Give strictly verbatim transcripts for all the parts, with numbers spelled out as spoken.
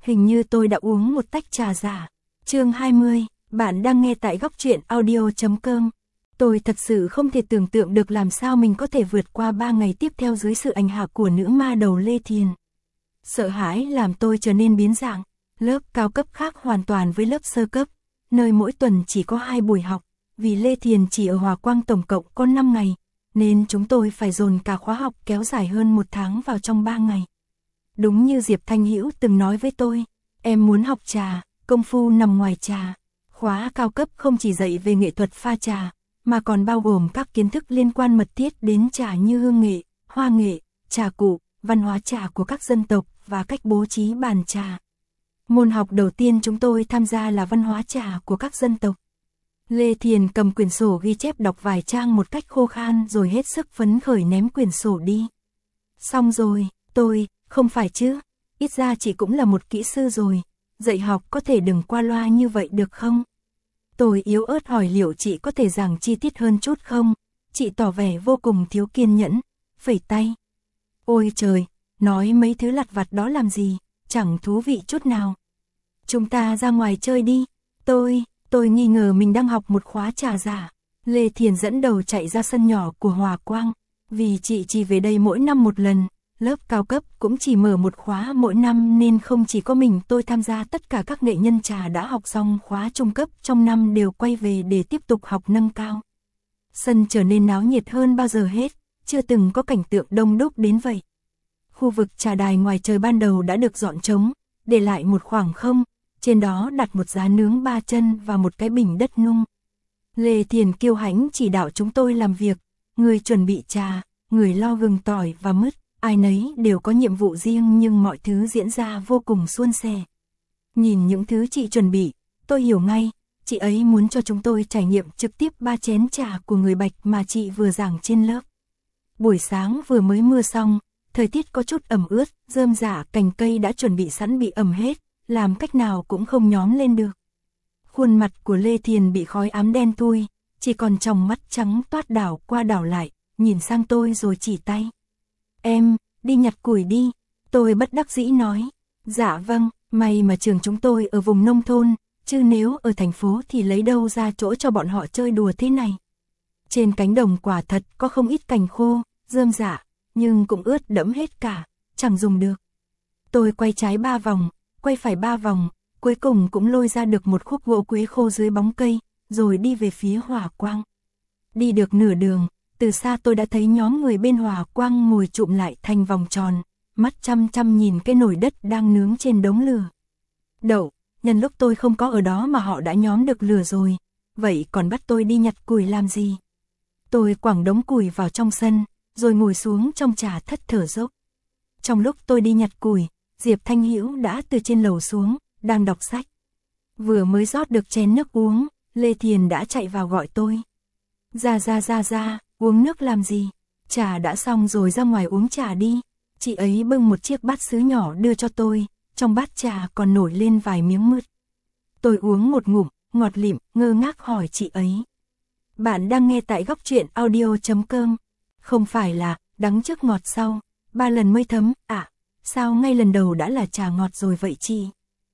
hình như tôi đã uống một tách trà giả. Chương hai mươi, bạn đang nghe tại góc truyện audio chấm com. Tôi thật sự không thể tưởng tượng được làm sao mình có thể vượt qua ba ngày tiếp theo dưới sự ảnh hưởng của nữ ma đầu Lê Thiền. Sợ hãi làm tôi trở nên biến dạng. Lớp cao cấp khác hoàn toàn với lớp sơ cấp, nơi mỗi tuần chỉ có hai buổi học, vì Lê Thiền chỉ ở Hòa Quang tổng cộng có năm ngày, nên chúng tôi phải dồn cả khóa học kéo dài hơn một tháng vào trong ba ngày. Đúng như Diệp Thanh Hữu từng nói với tôi, em muốn học trà, công phu nằm ngoài trà. Khóa cao cấp không chỉ dạy về nghệ thuật pha trà, mà còn bao gồm các kiến thức liên quan mật thiết đến trà như hương nghệ, hoa nghệ, trà cụ, văn hóa trà của các dân tộc và cách bố trí bàn trà. Môn học đầu tiên chúng tôi tham gia là văn hóa trà của các dân tộc. Lê Thiền cầm quyển sổ ghi chép đọc vài trang một cách khô khan rồi hết sức phấn khởi ném quyển sổ đi. Xong rồi, tôi, không phải chứ, ít ra chị cũng là một kỹ sư rồi, dạy học có thể đừng qua loa như vậy được không? Tôi yếu ớt hỏi liệu chị có thể giảng chi tiết hơn chút không? Chị tỏ vẻ vô cùng thiếu kiên nhẫn, phẩy tay. Ôi trời, nói mấy thứ lặt vặt đó làm gì, chẳng thú vị chút nào. Chúng ta ra ngoài chơi đi. Tôi, tôi nghi ngờ mình đang học một khóa trà giả. Lê Thiền dẫn đầu chạy ra sân nhỏ của Hòa Quang. Vì chị chỉ về đây mỗi năm một lần, lớp cao cấp cũng chỉ mở một khóa mỗi năm nên không chỉ có mình tôi tham gia, tất cả các nghệ nhân trà đã học xong khóa trung cấp trong năm đều quay về để tiếp tục học nâng cao. Sân trở nên náo nhiệt hơn bao giờ hết, chưa từng có cảnh tượng đông đúc đến vậy. Khu vực trà đài ngoài trời ban đầu đã được dọn trống, để lại một khoảng không, trên đó đặt một giá nướng ba chân và một cái bình đất nung. Lê Thiền kiêu hãnh chỉ đạo chúng tôi làm việc, người chuẩn bị trà, người lo gừng tỏi và mứt, ai nấy đều có nhiệm vụ riêng nhưng mọi thứ diễn ra vô cùng suôn sẻ. Nhìn những thứ chị chuẩn bị, tôi hiểu ngay, chị ấy muốn cho chúng tôi trải nghiệm trực tiếp ba chén trà của người Bạch mà chị vừa giảng trên lớp. Buổi sáng vừa mới mưa xong, thời tiết có chút ẩm ướt, rơm rả cành cây đã chuẩn bị sẵn bị ẩm hết, làm cách nào cũng không nhóm lên được. Khuôn mặt của Lê Thiền bị khói ám đen thui, chỉ còn tròng mắt trắng toát đảo qua đảo lại, nhìn sang tôi rồi chỉ tay. Em, đi nhặt củi đi, tôi bất đắc dĩ nói. Dạ vâng, may mà trường chúng tôi ở vùng nông thôn, chứ nếu ở thành phố thì lấy đâu ra chỗ cho bọn họ chơi đùa thế này. Trên cánh đồng quả thật có không ít cành khô, rơm rả, nhưng cũng ướt đẫm hết cả, chẳng dùng được. Tôi quay trái ba vòng, quay phải ba vòng, cuối cùng cũng lôi ra được một khúc gỗ quế khô dưới bóng cây, rồi đi về phía Hòa Quang. Đi được nửa đường, từ xa tôi đã thấy nhóm người bên Hòa Quang ngồi chụm lại thành vòng tròn, mắt chăm chăm nhìn cái nồi đất đang nướng trên đống lửa. Đậu, nhân lúc tôi không có ở đó mà họ đã nhóm được lửa rồi, vậy còn bắt tôi đi nhặt củi làm gì? Tôi quẳng đống củi vào trong sân, rồi ngồi xuống trong trà thất thở dốc. Trong lúc tôi đi nhặt củi, Diệp Thanh Hữu đã từ trên lầu xuống, đang đọc sách. Vừa mới rót được chén nước uống, Lê Thiền đã chạy vào gọi tôi. Ra ra ra ra, uống nước làm gì? Trà đã xong rồi, ra ngoài uống trà đi. Chị ấy bưng một chiếc bát sứ nhỏ đưa cho tôi, trong bát trà còn nổi lên vài miếng mứt. Tôi uống một ngụm, ngọt lịm, ngơ ngác hỏi chị ấy. Bạn đang nghe tại góc truyện audio chấm com. Không phải là, đắng trước ngọt sau, ba lần mới thấm, à, sao ngay lần đầu đã là trà ngọt rồi vậy chị?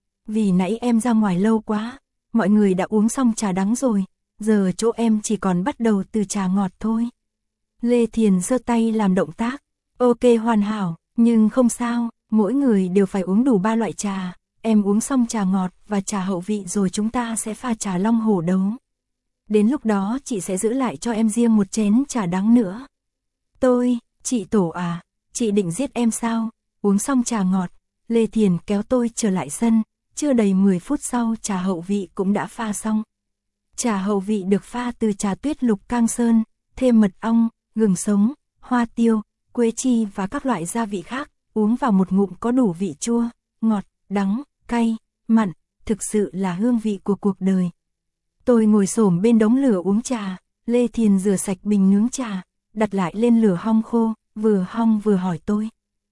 Vì nãy em ra ngoài lâu quá, mọi người đã uống xong trà đắng rồi, giờ chỗ em chỉ còn bắt đầu từ trà ngọt thôi. Lê Thiền giơ tay làm động tác, ok hoàn hảo, nhưng không sao, mỗi người đều phải uống đủ ba loại trà, em uống xong trà ngọt và trà hậu vị rồi chúng ta sẽ pha trà long hổ đấu. Đến lúc đó chị sẽ giữ lại cho em riêng một chén trà đắng nữa. Tôi, chị Tổ à, chị định giết em sao? Uống xong trà ngọt, Lê Thiền kéo tôi trở lại sân, chưa đầy mười phút sau trà hậu vị cũng đã pha xong. Trà hậu vị được pha từ trà tuyết lục cang sơn, thêm mật ong, gừng sống, hoa tiêu, quế chi và các loại gia vị khác, uống vào một ngụm có đủ vị chua, ngọt, đắng, cay, mặn, thực sự là hương vị của cuộc đời. Tôi ngồi xổm bên đống lửa uống trà, Lê Thiền rửa sạch bình nướng trà, đặt lại lên lửa hong khô, vừa hong vừa hỏi tôi.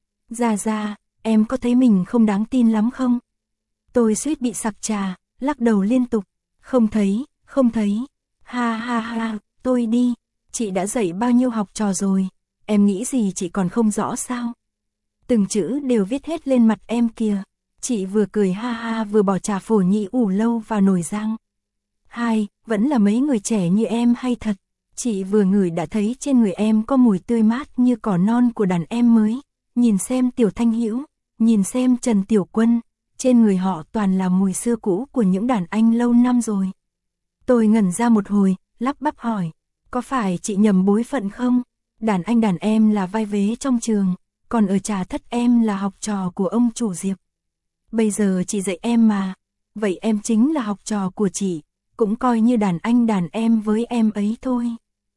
Ra ra, em có thấy mình không đáng tin lắm không? Tôi suýt bị sặc trà, lắc đầu liên tục. Không thấy, không thấy. Ha ha ha, tôi đi. Chị đã dạy bao nhiêu học trò rồi, em nghĩ gì chị còn không rõ sao? Từng chữ đều viết hết lên mặt em kìa. Chị vừa cười ha ha vừa bỏ trà phổ nhĩ ủ lâu vào nồi rang. Hai, vẫn là mấy người trẻ như em hay thật. Chị vừa ngửi đã thấy trên người em có mùi tươi mát như cỏ non của đàn em mới. Nhìn xem Tiểu Thanh Hữu, nhìn xem Trần Tiểu Quân, trên người họ toàn là mùi xưa cũ của những đàn anh lâu năm rồi. Tôi ngẩn ra một hồi, lắp bắp hỏi, có phải chị nhầm bối phận không? Đàn anh đàn em là vai vế trong trường, còn ở Trà Thất em là học trò của ông chủ Diệp. Bây giờ chị dạy em mà, vậy em chính là học trò của chị, cũng coi như đàn anh đàn em với em ấy thôi.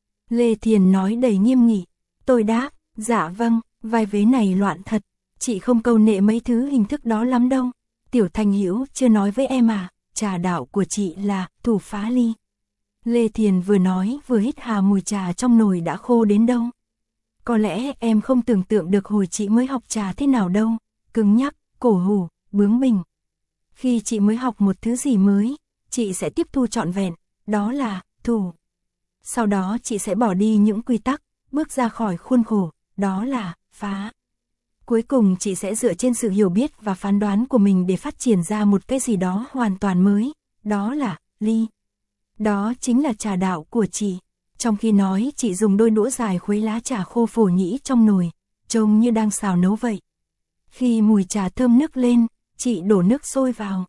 Lê Thiền nói đầy nghiêm nghị. Tôi đáp, dạ vâng, vai vế này loạn thật, chị không câu nệ mấy thứ hình thức đó lắm đâu. Tiểu Thanh Hữu chưa nói với em à, trà đạo của chị là thủ phá ly. Lê Thiền vừa nói vừa hít hà mùi trà trong nồi đã khô đến đâu. Có lẽ em không tưởng tượng được hồi chị mới học trà thế nào đâu, cứng nhắc, cổ hủ, bướng bỉnh. Khi chị mới học một thứ gì mới, chị sẽ tiếp thu trọn vẹn, đó là thủ. Sau đó chị sẽ bỏ đi những quy tắc, bước ra khỏi khuôn khổ, đó là phá. Cuối cùng chị sẽ dựa trên sự hiểu biết và phán đoán của mình để phát triển ra một cái gì đó hoàn toàn mới, đó là ly. Đó chính là trà đạo của chị. Trong khi nói, chị dùng đôi đũa dài khuấy lá trà khô phổ nhĩ trong nồi, trông như đang xào nấu vậy. Khi mùi trà thơm nức lên, chị đổ nước sôi vào.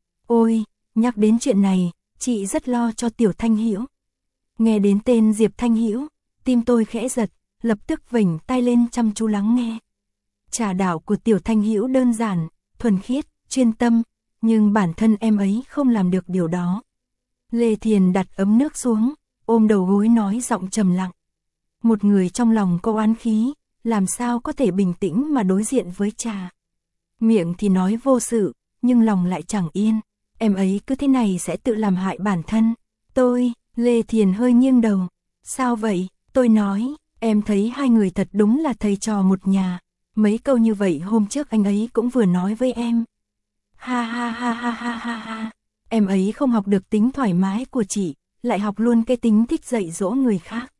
Ôi, nhắc đến chuyện này, chị rất lo cho Tiểu Thanh Hữu. Nghe đến tên Diệp Thanh Hữu, tim tôi khẽ giật, lập tức vểnh tay lên chăm chú lắng nghe. Trà đạo của Tiểu Thanh Hữu đơn giản, thuần khiết, chuyên tâm, nhưng bản thân em ấy không làm được điều đó. Lê Thiền đặt ấm nước xuống, ôm đầu gối nói giọng trầm lặng. Một người trong lòng có oán khí, làm sao có thể bình tĩnh mà đối diện với trà. Miệng thì nói vô sự, nhưng lòng lại chẳng yên. Em ấy cứ thế này sẽ tự làm hại bản thân. Tôi, Lê Thiền hơi nghiêng đầu. Sao vậy? Tôi nói, em thấy hai người thật đúng là thầy trò một nhà. Mấy câu như vậy hôm trước anh ấy cũng vừa nói với em. Ha ha ha ha ha ha ha. Em ấy không học được tính thoải mái của chị, lại học luôn cái tính thích dạy dỗ người khác.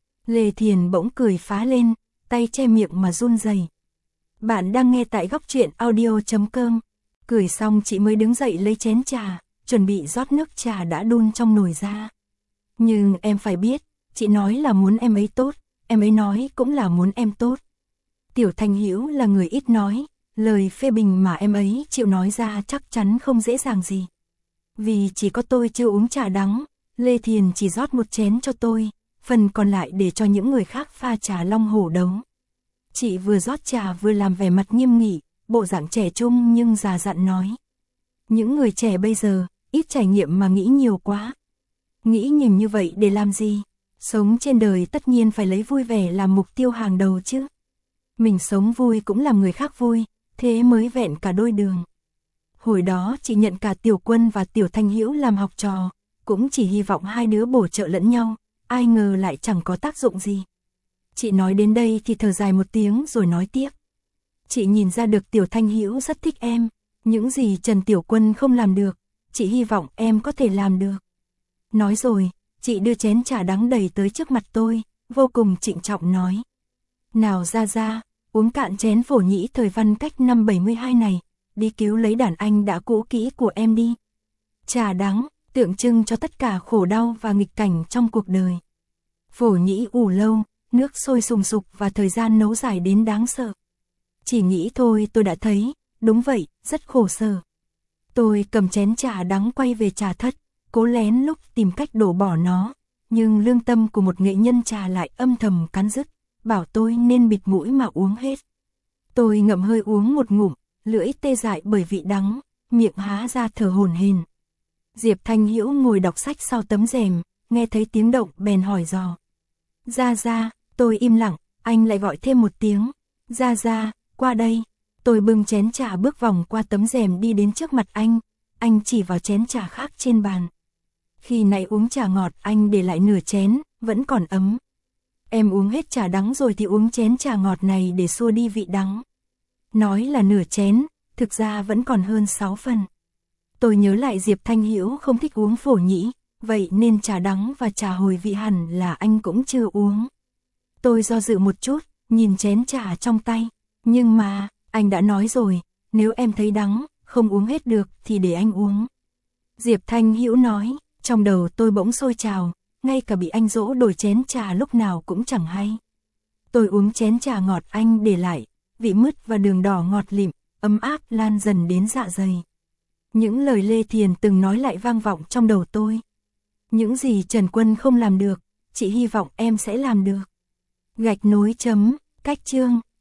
Lê Thiền bỗng cười phá lên, tay che miệng mà run rẩy. Bạn đang nghe tại góc truyện audio chấm com. Cười xong chị mới đứng dậy lấy chén trà, chuẩn bị rót nước trà đã đun trong nồi ra. Nhưng em phải biết, chị nói là muốn em ấy tốt, em ấy nói cũng là muốn em tốt. Tiểu Thanh Hữu là người ít nói, lời phê bình mà em ấy chịu nói ra chắc chắn không dễ dàng gì. Vì chỉ có tôi chưa uống trà đắng, Lê Thiền chỉ rót một chén cho tôi, phần còn lại để cho những người khác pha trà long hổ đấu. Chị vừa rót trà vừa làm vẻ mặt nghiêm nghị, bộ dạng trẻ trung nhưng già dặn nói. Những người trẻ bây giờ, ít trải nghiệm mà nghĩ nhiều quá. Nghĩ nhiều như vậy để làm gì? Sống trên đời tất nhiên phải lấy vui vẻ làm mục tiêu hàng đầu chứ. Mình sống vui cũng làm người khác vui, thế mới vẹn cả đôi đường. Hồi đó chị nhận cả Tiểu Quân và Tiểu Thanh Hữu làm học trò, cũng chỉ hy vọng hai đứa bổ trợ lẫn nhau, ai ngờ lại chẳng có tác dụng gì. Chị nói đến đây thì thở dài một tiếng rồi nói tiếp. Chị nhìn ra được Tiểu Thanh Hữu rất thích em, những gì Trần Tiểu Quân không làm được, chị hy vọng em có thể làm được. Nói rồi, chị đưa chén trà đắng đầy tới trước mặt tôi, vô cùng trịnh trọng nói. Nào ra ra, uống cạn chén phổ nhĩ thời văn cách năm bảy mươi hai này, đi cứu lấy đàn anh đã cũ kỹ của em đi. Trà đắng, tượng trưng cho tất cả khổ đau và nghịch cảnh trong cuộc đời. Phổ nhĩ ủ lâu, nước sôi sùng sục và thời gian nấu dài đến đáng sợ. Chỉ nghĩ thôi tôi đã thấy, đúng vậy, rất khổ sở. Tôi cầm chén trà đắng quay về Trà Thất, cố lén lúc tìm cách đổ bỏ nó, nhưng lương tâm của một nghệ nhân trà lại âm thầm cắn rứt, bảo tôi nên bịt mũi mà uống hết. Tôi ngậm hơi uống một ngụm, lưỡi tê dại bởi vị đắng, miệng há ra thở hổn hển. Diệp Thanh Hữu ngồi đọc sách sau tấm rèm, nghe thấy tiếng động bèn hỏi dò. Ra ra, tôi im lặng, anh lại gọi thêm một tiếng. Ra ra, qua đây. Tôi bưng chén trà bước vòng qua tấm rèm đi đến trước mặt anh, anh chỉ vào chén trà khác trên bàn. Khi nãy uống trà ngọt anh để lại nửa chén, vẫn còn ấm. Em uống hết trà đắng rồi thì uống chén trà ngọt này để xua đi vị đắng. Nói là nửa chén, thực ra vẫn còn hơn sáu phần. Tôi nhớ lại Diệp Thanh Hữu không thích uống phổ nhĩ, vậy nên trà đắng và trà hồi vị hẳn là anh cũng chưa uống. Tôi do dự một chút, nhìn chén trà trong tay, nhưng mà, anh đã nói rồi, nếu em thấy đắng, không uống hết được thì để anh uống. Diệp Thanh Hữu nói, trong đầu tôi bỗng sôi trào, ngay cả bị anh dỗ đổi chén trà lúc nào cũng chẳng hay. Tôi uống chén trà ngọt anh để lại, vị mứt và đường đỏ ngọt lịm, ấm áp lan dần đến dạ dày. Những lời Lê Thiền từng nói lại vang vọng trong đầu tôi. Những gì Trần Quân không làm được, chị hy vọng em sẽ làm được. Gạch nối chấm, cách chương.